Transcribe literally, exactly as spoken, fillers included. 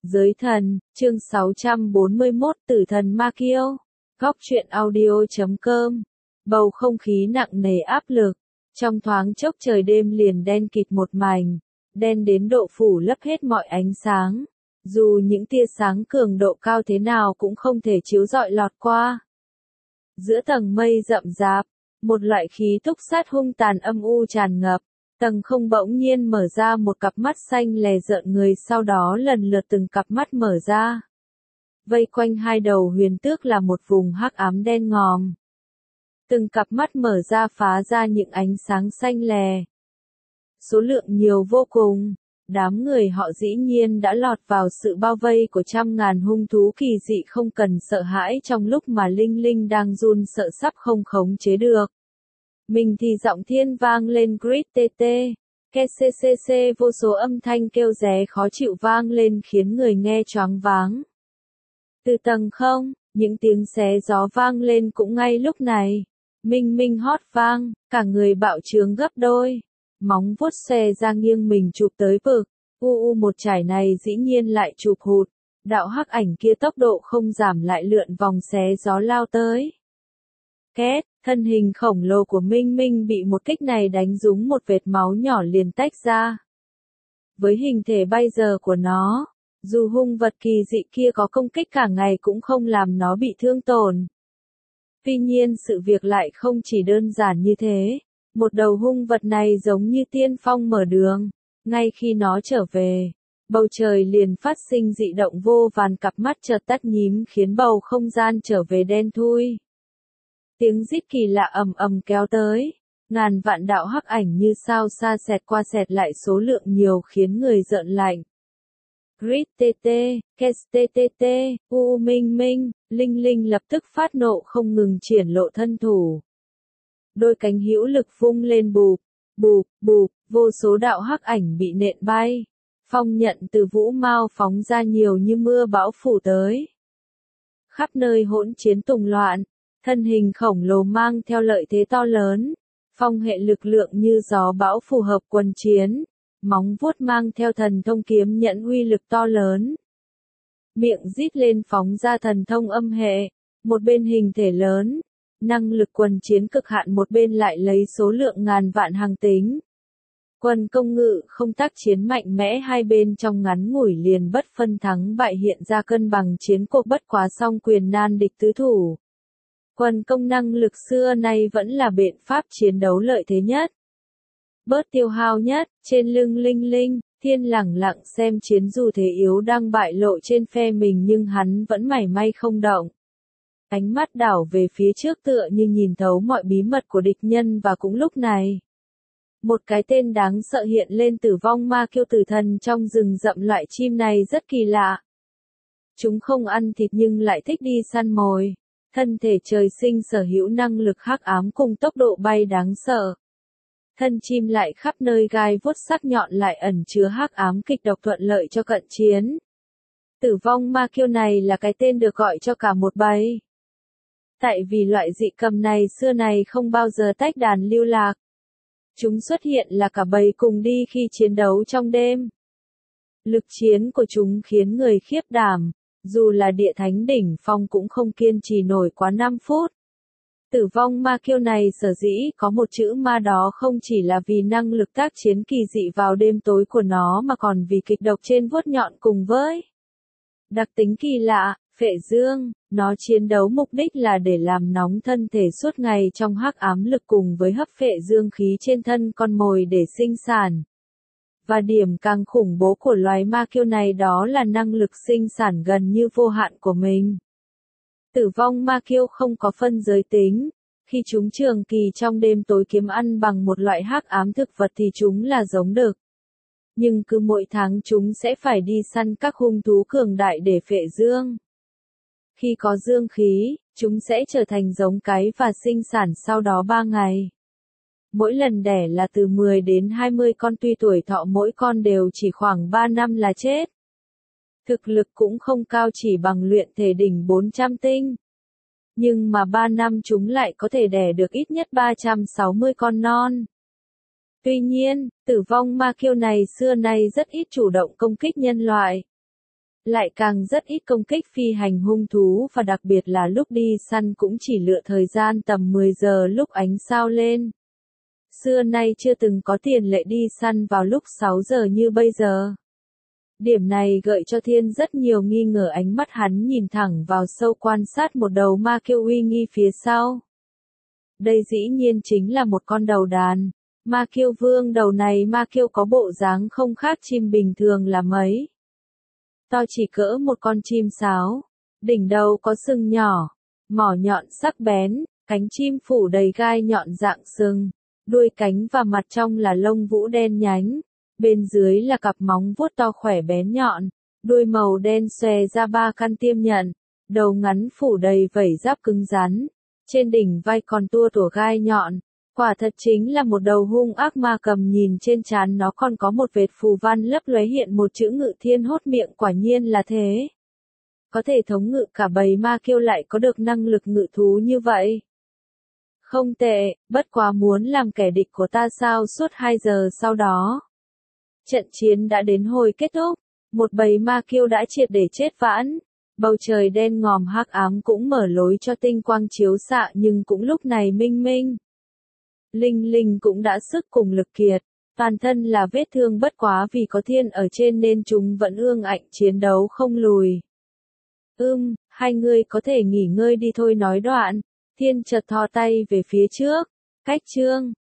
Giới thần, chương sáu trăm bốn mươi mốt Tử thần Ma Kiêu. Góc truyện audio chấm com. Bầu không khí nặng nề áp lực. Trong thoáng chốc trời đêm liền đen kịt một mảnh. Đen đến độ phủ lấp hết mọi ánh sáng. Dù những tia sáng cường độ cao thế nào cũng không thể chiếu rọi lọt qua. Giữa tầng mây rậm rạp, một loại khí túc sát hung tàn âm u tràn ngập. Tầng không bỗng nhiên mở ra một cặp mắt xanh lè rợn người, sau đó lần lượt từng cặp mắt mở ra. Vây quanh hai đầu huyền tước là một vùng hắc ám đen ngòm. Từng cặp mắt mở ra phá ra những ánh sáng xanh lè. Số lượng nhiều vô cùng, đám người họ dĩ nhiên đã lọt vào sự bao vây của trăm ngàn hung thú kỳ dị không cần sợ hãi trong lúc mà Linh Linh đang run sợ sắp không khống chế được. Mình thì giọng thiên vang lên grit tê tê, kccc vô số âm thanh kêu ré khó chịu vang lên khiến người nghe choáng váng. Từ tầng không, những tiếng xé gió vang lên cũng ngay lúc này. Minh minh hót vang, cả người bạo trướng gấp đôi. Móng vuốt xòe ra nghiêng mình chụp tới vực. U u một chải này dĩ nhiên lại chụp hụt. Đạo hắc ảnh kia tốc độ không giảm lại lượn vòng xé gió lao tới. Két, thân hình khổng lồ của Minh Minh bị một kích này đánh rúng một vệt máu nhỏ liền tách ra. Với hình thể bây giờ của nó, dù hung vật kỳ dị kia có công kích cả ngày cũng không làm nó bị thương tổn. Tuy nhiên sự việc lại không chỉ đơn giản như thế. Một đầu hung vật này giống như tiên phong mở đường. Ngay khi nó trở về, bầu trời liền phát sinh dị động, vô vàn cặp mắt chợt tắt nhím khiến bầu không gian trở về đen thui. Tiếng rít kỳ lạ ầm ầm kéo tới, ngàn vạn đạo hắc ảnh như sao xa xẹt qua xẹt lại, số lượng nhiều khiến người rợn lạnh. Grit tê tê, kes tê tê tê, u minh minh, Linh Linh lập tức phát nộ không ngừng triển lộ thân thủ. Đôi cánh hữu lực vung lên bụp, bụp, bụp, vô số đạo hắc ảnh bị nện bay. Phong nhận từ vũ mao phóng ra nhiều như mưa bão phủ tới. Khắp nơi hỗn chiến tùng loạn. Thân hình khổng lồ mang theo lợi thế to lớn, phong hệ lực lượng như gió bão phù hợp quân chiến, móng vuốt mang theo thần thông kiếm nhẫn uy lực to lớn. Miệng rít lên phóng ra thần thông âm hệ, một bên hình thể lớn, năng lực quân chiến cực hạn, một bên lại lấy số lượng ngàn vạn hàng tính. Quân công ngự không tác chiến mạnh mẽ, hai bên trong ngắn ngủi liền bất phân thắng bại, hiện ra cân bằng chiến cuộc bất quá song quyền nan địch tứ thủ. Quân công năng lực xưa nay vẫn là biện pháp chiến đấu lợi thế nhất, bớt tiêu hao nhất. Trên lưng Linh Linh, Thiên lẳng lặng xem chiến, dù thế yếu đang bại lộ trên phe mình nhưng hắn vẫn mảy may không động. Ánh mắt đảo về phía trước tựa như nhìn thấu mọi bí mật của địch nhân, và cũng lúc này, một cái tên đáng sợ hiện lên: Tử vong ma kiêu, tử thần trong rừng rậm. Loại chim này rất kỳ lạ. Chúng không ăn thịt nhưng lại thích đi săn mồi. Thân thể trời sinh sở hữu năng lực hắc ám cùng tốc độ bay đáng sợ. Thân chim lại khắp nơi gai vuốt sắc nhọn lại ẩn chứa hắc ám kịch độc, thuận lợi cho cận chiến. Tử vong ma kiêu này là cái tên được gọi cho cả một bầy. Tại vì loại dị cầm này xưa này không bao giờ tách đàn lưu lạc. Chúng xuất hiện là cả bầy cùng đi khi chiến đấu trong đêm. Lực chiến của chúng khiến người khiếp đảm. Dù là địa thánh đỉnh phong cũng không kiên trì nổi quá năm phút. Tử vong ma kiêu này sở dĩ có một chữ ma đó không chỉ là vì năng lực tác chiến kỳ dị vào đêm tối của nó, mà còn vì kịch độc trên vuốt nhọn cùng với đặc tính kỳ lạ, phệ dương. Nó chiến đấu mục đích là để làm nóng thân thể suốt ngày trong hắc ám lực cùng với hấp phệ dương khí trên thân con mồi để sinh sản. Và điểm càng khủng bố của loài ma kiêu này đó là năng lực sinh sản gần như vô hạn của mình. Tử vong ma kiêu không có phân giới tính. Khi chúng trường kỳ trong đêm tối kiếm ăn bằng một loại hắc ám thực vật thì chúng là giống đực. Nhưng cứ mỗi tháng chúng sẽ phải đi săn các hung thú cường đại để phệ dương. Khi có dương khí, chúng sẽ trở thành giống cái và sinh sản sau đó ba ngày. Mỗi lần đẻ là từ mười đến hai mươi con, tuy tuổi thọ mỗi con đều chỉ khoảng ba năm là chết. Thực lực cũng không cao, chỉ bằng luyện thể đỉnh bốn trăm tinh. Nhưng mà ba năm chúng lại có thể đẻ được ít nhất ba trăm sáu mươi con non. Tuy nhiên, tử vong ma kiêu này xưa nay rất ít chủ động công kích nhân loại. lại càng rất ít công kích phi hành hung thú và đặc biệt là lúc đi săn cũng chỉ lựa thời gian tầm mười giờ lúc ánh sao lên. Xưa nay chưa từng có tiền lệ đi săn vào lúc sáu giờ như bây giờ. Điểm này gợi cho Thiên rất nhiều nghi ngờ, ánh mắt hắn nhìn thẳng vào sâu quan sát một đầu ma kiêu uy nghi phía sau. Đây dĩ nhiên chính là một con đầu đàn. Ma kiêu vương đầu này ma kiêu có bộ dáng không khác chim bình thường là mấy. To chỉ cỡ một con chim sáo. Đỉnh đầu có sừng nhỏ, mỏ nhọn sắc bén, cánh chim phủ đầy gai nhọn dạng sừng. Đuôi cánh và mặt trong là lông vũ đen nhánh. Bên dưới là cặp móng vuốt to khỏe bén nhọn. Đuôi màu đen xòe ra ba căn tiêm nhận. Đầu ngắn phủ đầy vảy giáp cứng rắn. Trên đỉnh vai còn tua tủa gai nhọn. Quả thật chính là một đầu hung ác ma cầm, nhìn trên trán nó còn có một vệt phù văn lấp lóe hiện một chữ Ngự Thiên hốt miệng, quả nhiên là thế. Có thể thống ngự cả bầy ma kiêu lại có được năng lực ngự thú như vậy. Không tệ, bất quá muốn làm kẻ địch của ta sao? Suốt hai giờ sau đó, trận chiến đã đến hồi kết thúc, một bầy ma kiêu đã triệt để chết vãn. Bầu trời đen ngòm hắc ám cũng mở lối cho tinh quang chiếu xạ, nhưng cũng lúc này Minh Minh Linh Linh cũng đã sức cùng lực kiệt, toàn thân là vết thương, bất quá vì có Thiên ở trên nên chúng vẫn ương ngạnh chiến đấu không lùi. Ưm, hai người có thể nghỉ ngơi đi thôi. Nói đoạn, Thiên chợt thò tay về phía trước, cách chương